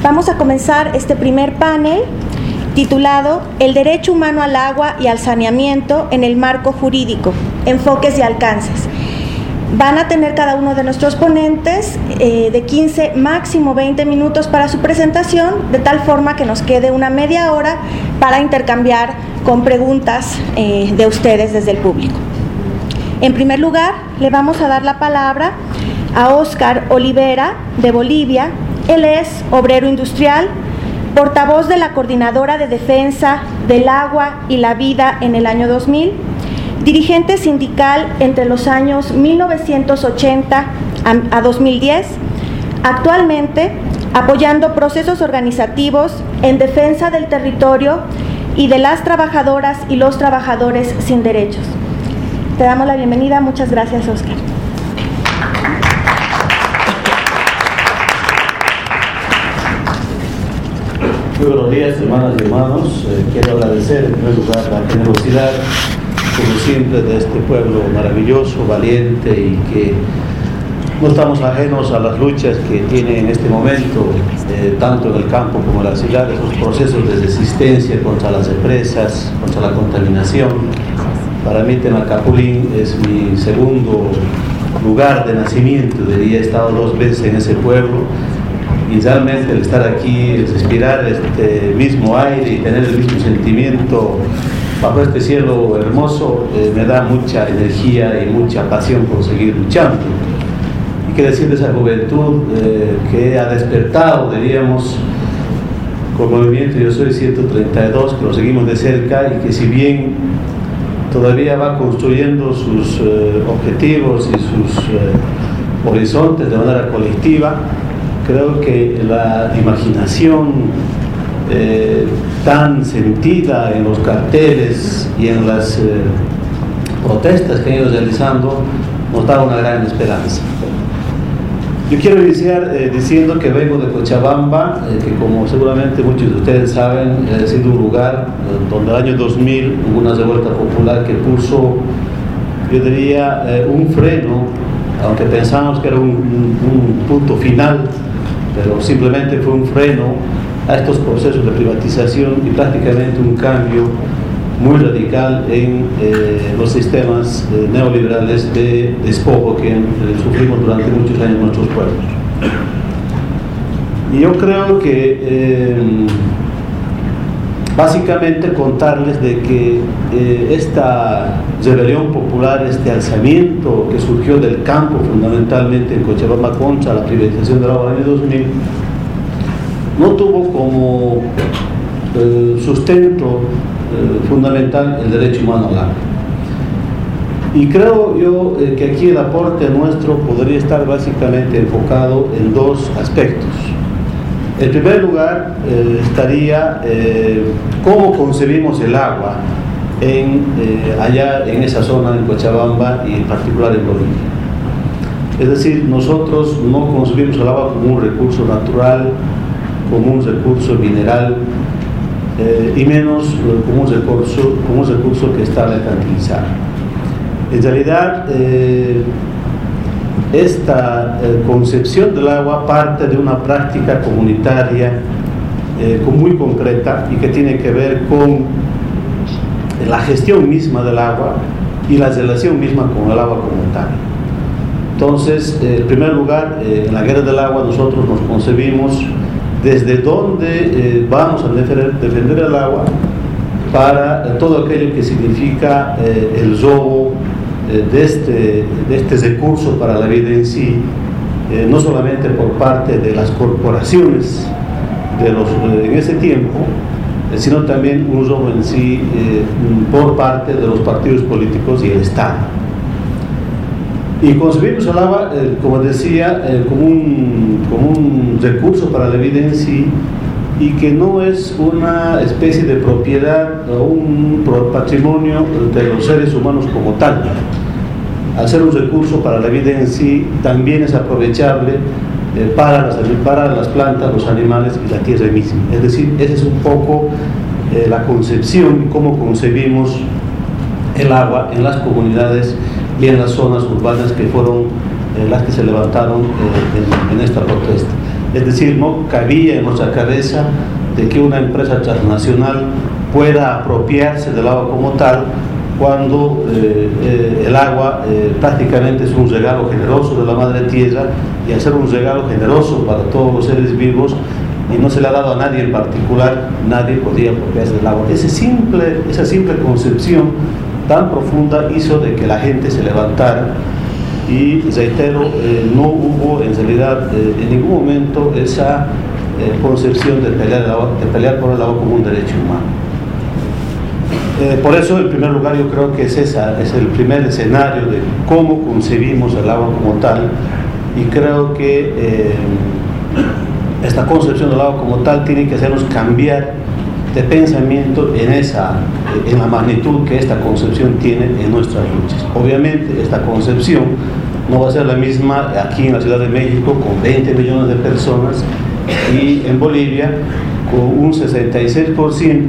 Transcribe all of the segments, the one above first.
Vamos a comenzar este primer panel titulado El derecho humano al agua y al saneamiento en el marco jurídico, enfoques y alcances. Van a tener cada uno de nuestros ponentes de 15, máximo 20 minutos para su presentación, de tal forma que nos quede una media hora para intercambiar con preguntas de ustedes desde el público. En primer lugar, le vamos a dar la palabra a Óscar Olivera, de Bolivia. Él es obrero industrial, portavoz de la Coordinadora de Defensa del Agua y la Vida en el año 2000, dirigente sindical entre los años 1980 a 2010, actualmente apoyando procesos organizativos en defensa del territorio y de las trabajadoras y los trabajadores sin derechos. Te damos la bienvenida. Muchas gracias, Óscar. Muy buenos días, hermanas y hermanos. Quiero agradecer en primer lugar la generosidad, como siempre, de este pueblo maravilloso, valiente y que no estamos ajenos a las luchas que tiene en este momento, tanto en el campo como en la ciudad, esos procesos de resistencia contra las empresas, contra la contaminación. Para mí, Temacapulín es mi segundo lugar de nacimiento. He estado 2 veces en ese pueblo. Y realmente el estar aquí, el respirar este mismo aire y tener el mismo sentimiento bajo este cielo hermoso, me da mucha energía y mucha pasión por seguir luchando. Y qué decir de esa juventud que ha despertado, diríamos, con el movimiento Yo Soy 132, que lo seguimos de cerca y que si bien todavía va construyendo sus objetivos y sus horizontes de manera colectiva, creo que la imaginación tan sentida en los carteles y en las protestas que han ido realizando nos da una gran esperanza. Yo quiero iniciar diciendo que vengo de Cochabamba, que como seguramente muchos de ustedes saben, ha sido un lugar donde en el año 2000 hubo una revuelta popular que puso, yo diría, un freno, aunque pensamos que era un punto final, pero simplemente fue un freno a estos procesos de privatización y prácticamente un cambio muy radical en los sistemas neoliberales de despojo que sufrimos durante muchos años en nuestros pueblos. Y yo creo que básicamente contarles de que esta rebelión popular, este alzamiento que surgió del campo fundamentalmente en Cochabamba contra la privatización del agua en el año 2000, no tuvo como sustento fundamental el derecho humano al agua. Y creo yo que aquí el aporte nuestro podría estar básicamente enfocado en 2 aspectos. En primer lugar, estaría cómo concebimos el agua allá en esa zona, en Cochabamba y en particular en Bolivia. Es decir, nosotros no concebimos el agua como un recurso natural, como un recurso mineral, y menos como un recurso que está mercantilizado. En realidad, esta concepción del agua parte de una práctica comunitaria muy concreta y que tiene que ver con la gestión misma del agua y la relación misma con el agua como tal. Entonces, en primer lugar, en la guerra del agua nosotros nos concebimos desde dónde vamos a defender el agua para todo aquello que significa el robo de este recurso para la vida en sí, no solamente por parte de las corporaciones en ese tiempo, sino también un robo en sí por parte de los partidos políticos y el Estado. Y concebimos el agua, como decía, como un recurso para la vida en sí, y que no es una especie de propiedad o un patrimonio de los seres humanos como tal. Al ser un recurso para la vida en sí, también es aprovechable para las plantas, los animales y la tierra misma. Es decir, esa es un poco la concepción, cómo concebimos el agua en las comunidades y en las zonas urbanas que fueron las que se levantaron en esta protesta. Es decir, no cabía en nuestra cabeza de que una empresa transnacional pueda apropiarse del agua como tal, cuando el agua prácticamente es un regalo generoso de la Madre Tierra, y al ser un regalo generoso para todos los seres vivos, y no se le ha dado a nadie en particular, nadie podía apropiarse del agua. Esa simple concepción tan profunda hizo de que la gente se levantara, y reitero, no hubo en realidad en ningún momento esa concepción de pelear por el agua como un derecho humano. Por eso, en primer lugar, yo creo que es el primer escenario de cómo concebimos el agua como tal, y creo que esta concepción del agua como tal tiene que hacernos cambiar de pensamiento en la magnitud que esta concepción tiene en nuestras luchas. Obviamente, esta concepción no va a ser la misma aquí en la Ciudad de México, con 20 millones de personas, y en Bolivia, con un 66%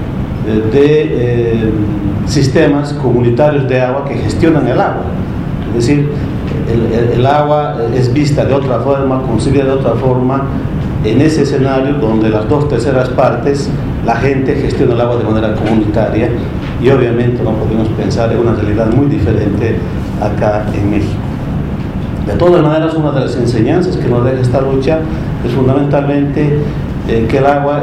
de sistemas comunitarios de agua que gestionan el agua. Es decir, el agua es vista de otra forma, concebida de otra forma, en ese escenario donde las 2/3 partes, la gente gestiona el agua de manera comunitaria, y obviamente no podemos pensar en una realidad muy diferente acá en México. De todas maneras, una de las enseñanzas que nos deja esta lucha es fundamentalmente que el agua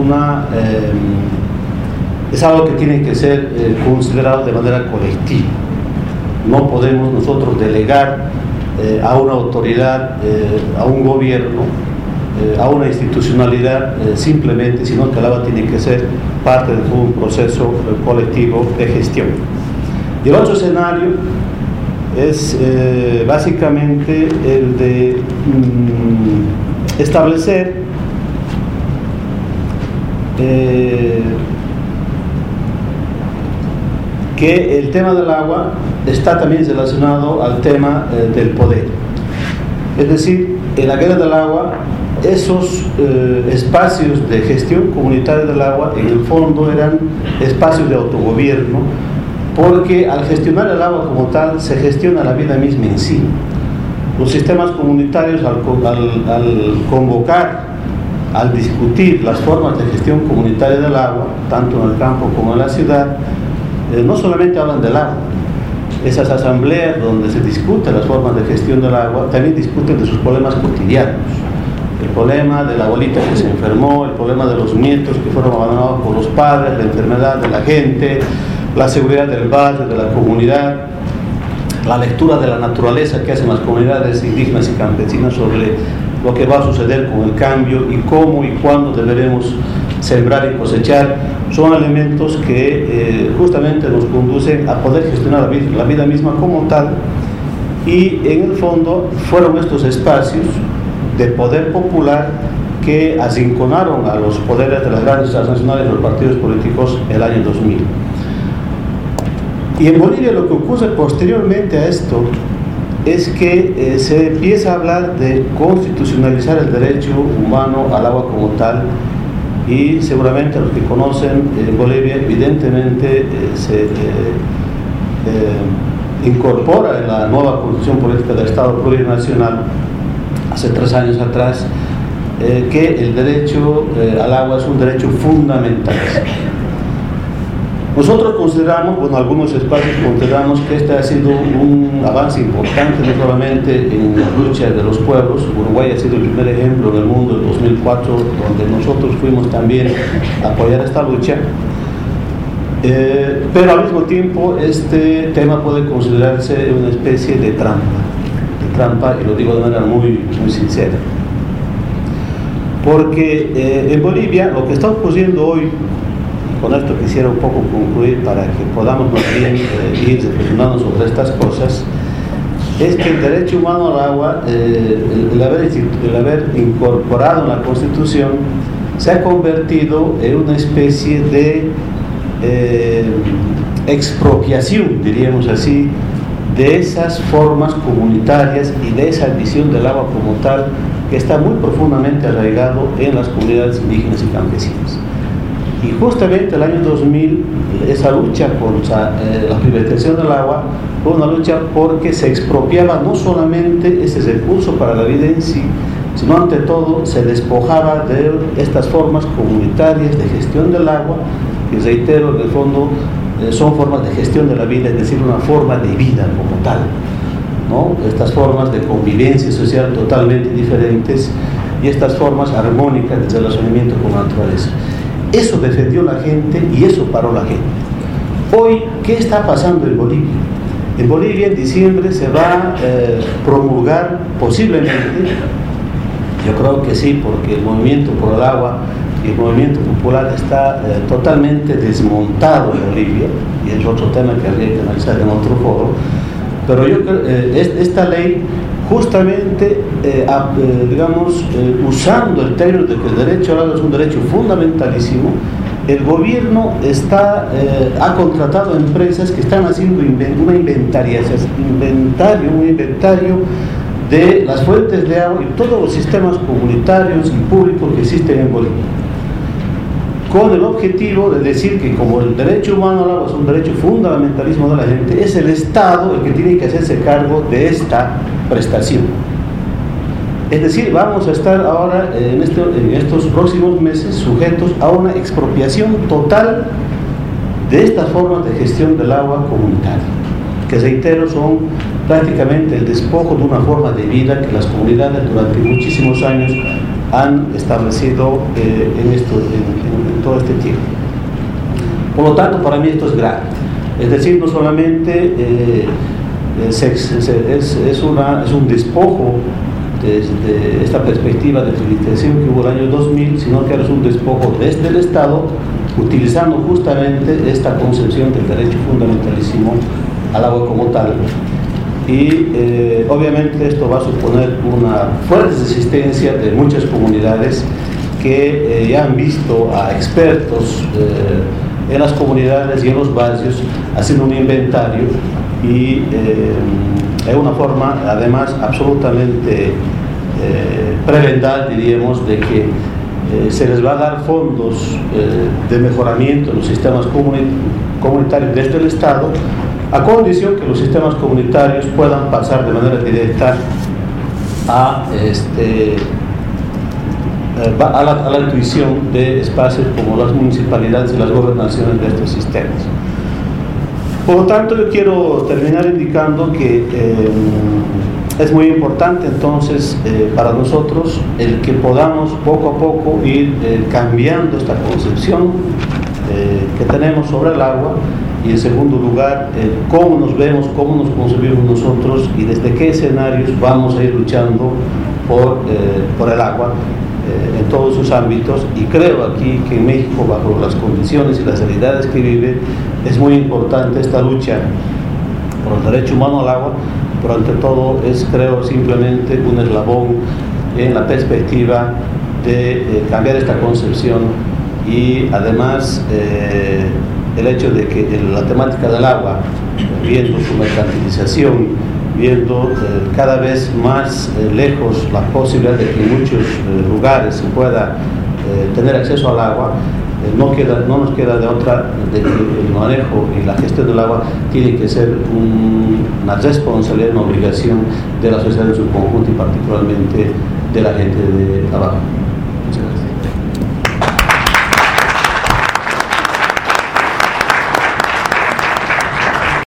es algo que tiene que ser considerado de manera colectiva. No podemos nosotros delegar a una autoridad, a un gobierno, a una institucionalidad simplemente, sino que el agua tiene que ser parte de todo un proceso colectivo de gestión. Y el otro escenario es básicamente el de establecer que el tema del agua está también relacionado al tema del poder. Es decir, en la guerra del agua, esos espacios de gestión comunitaria del agua en el fondo eran espacios de autogobierno, porque al gestionar el agua como tal se gestiona la vida misma en sí. Los sistemas comunitarios, al convocar, al discutir las formas de gestión comunitaria del agua, tanto en el campo como en la ciudad, no solamente hablan del agua. Esas asambleas donde se discuten las formas de gestión del agua también discuten de sus problemas cotidianos. El problema de la abuelita que se enfermó, el problema de los nietos que fueron abandonados por los padres, la enfermedad de la gente, la seguridad del barrio, de la comunidad, la lectura de la naturaleza que hacen las comunidades indígenas y campesinas sobre lo que va a suceder con el cambio y cómo y cuándo deberemos sembrar y cosechar, son elementos que justamente nos conducen a poder gestionar la vida misma como tal, y en el fondo fueron estos espacios de poder popular que arrinconaron a los poderes de las grandes transnacionales y los partidos políticos el año 2000. Y en Bolivia lo que ocurre posteriormente a esto es que se empieza a hablar de constitucionalizar el derecho humano al agua como tal, y seguramente los que conocen Bolivia evidentemente se incorpora en la nueva Constitución Política del Estado Plurinacional hace 3 años atrás, que el derecho al agua es un derecho fundamental. Nosotros consideramos, bueno, algunos espacios consideramos que este ha sido un avance importante, no solamente en las luchas de los pueblos. Uruguay ha sido el primer ejemplo en el mundo en 2004, donde nosotros fuimos también a apoyar esta lucha. Pero al mismo tiempo este tema puede considerarse una especie de trampa, y lo digo de manera muy sincera. Porque en Bolivia lo que está ocurriendo hoy, con esto quisiera un poco concluir para que podamos más bien ir reflexionando sobre estas cosas, es que el derecho humano al agua, el haber incorporado en la Constitución, se ha convertido en una especie de expropiación, diríamos así, de esas formas comunitarias y de esa visión del agua como tal, que está muy profundamente arraigado en las comunidades indígenas y campesinas. Y justamente el año 2000, esa lucha contra la privatización del agua fue una lucha porque se expropiaba no solamente ese recurso para la vida en sí, sino ante todo se despojaba de estas formas comunitarias de gestión del agua, que reitero, en el fondo son formas de gestión de la vida, es decir, una forma de vida como tal, ¿no? Estas formas de convivencia social totalmente diferentes y estas formas armónicas de relacionamiento con la naturaleza. Eso defendió la gente y eso paró la gente. Hoy, ¿qué está pasando en Bolivia? En Bolivia en diciembre se va a promulgar posiblemente, yo creo que sí, porque el movimiento por el agua y el movimiento popular está totalmente desmontado en Bolivia, y es otro tema que habría que analizar en otro foro, pero yo creo esta ley justamente, usando el término de que el derecho al agua es un derecho fundamentalísimo, el gobierno ha contratado empresas que están haciendo un inventario de las fuentes de agua y todos los sistemas comunitarios y públicos que existen en Bolivia, con el objetivo de decir que como el derecho humano al agua es un derecho fundamentalismo de la gente, es el Estado el que tiene que hacerse cargo de esta prestación. Es decir, vamos a estar ahora en estos próximos meses sujetos a una expropiación total de estas formas de gestión del agua comunitaria, que reitero son prácticamente el despojo de una forma de vida que las comunidades durante muchísimos años han establecido en todo este tiempo. Por lo tanto, para mí esto es grave. Es decir, no solamente es un despojo desde esta perspectiva de utilización que hubo el año 2000, sino que es un despojo desde el Estado, utilizando justamente esta concepción del derecho fundamentalísimo al agua como tal. Y obviamente esto va a suponer una fuerte resistencia de muchas comunidades que ya han visto a expertos en las comunidades y en los barrios haciendo un inventario y es una forma además absolutamente prebendal, diríamos, de que se les va a dar fondos de mejoramiento en los sistemas comunitarios desde el Estado, a condición que los sistemas comunitarios puedan pasar de manera directa a la intuición de espacios como las municipalidades y las gobernaciones de estos sistemas. Por lo tanto, yo quiero terminar indicando que es muy importante entonces para nosotros el que podamos poco a poco ir cambiando esta concepción que tenemos sobre el agua, y en segundo lugar cómo nos vemos, cómo nos concebimos nosotros y desde qué escenarios vamos a ir luchando por el agua en todos sus ámbitos. Y creo aquí que en México, bajo las condiciones y las realidades que vive, es muy importante esta lucha por el derecho humano al agua, pero ante todo es, creo, simplemente un eslabón en la perspectiva de cambiar esta concepción y además el hecho de que la temática del agua, viendo su mercantilización, viendo cada vez más lejos la posibilidad de que en muchos lugares se pueda tener acceso al agua, no nos queda de otra de que el manejo y la gestión del agua tiene que ser una responsabilidad, una obligación de la sociedad en su conjunto y particularmente de la gente de abajo.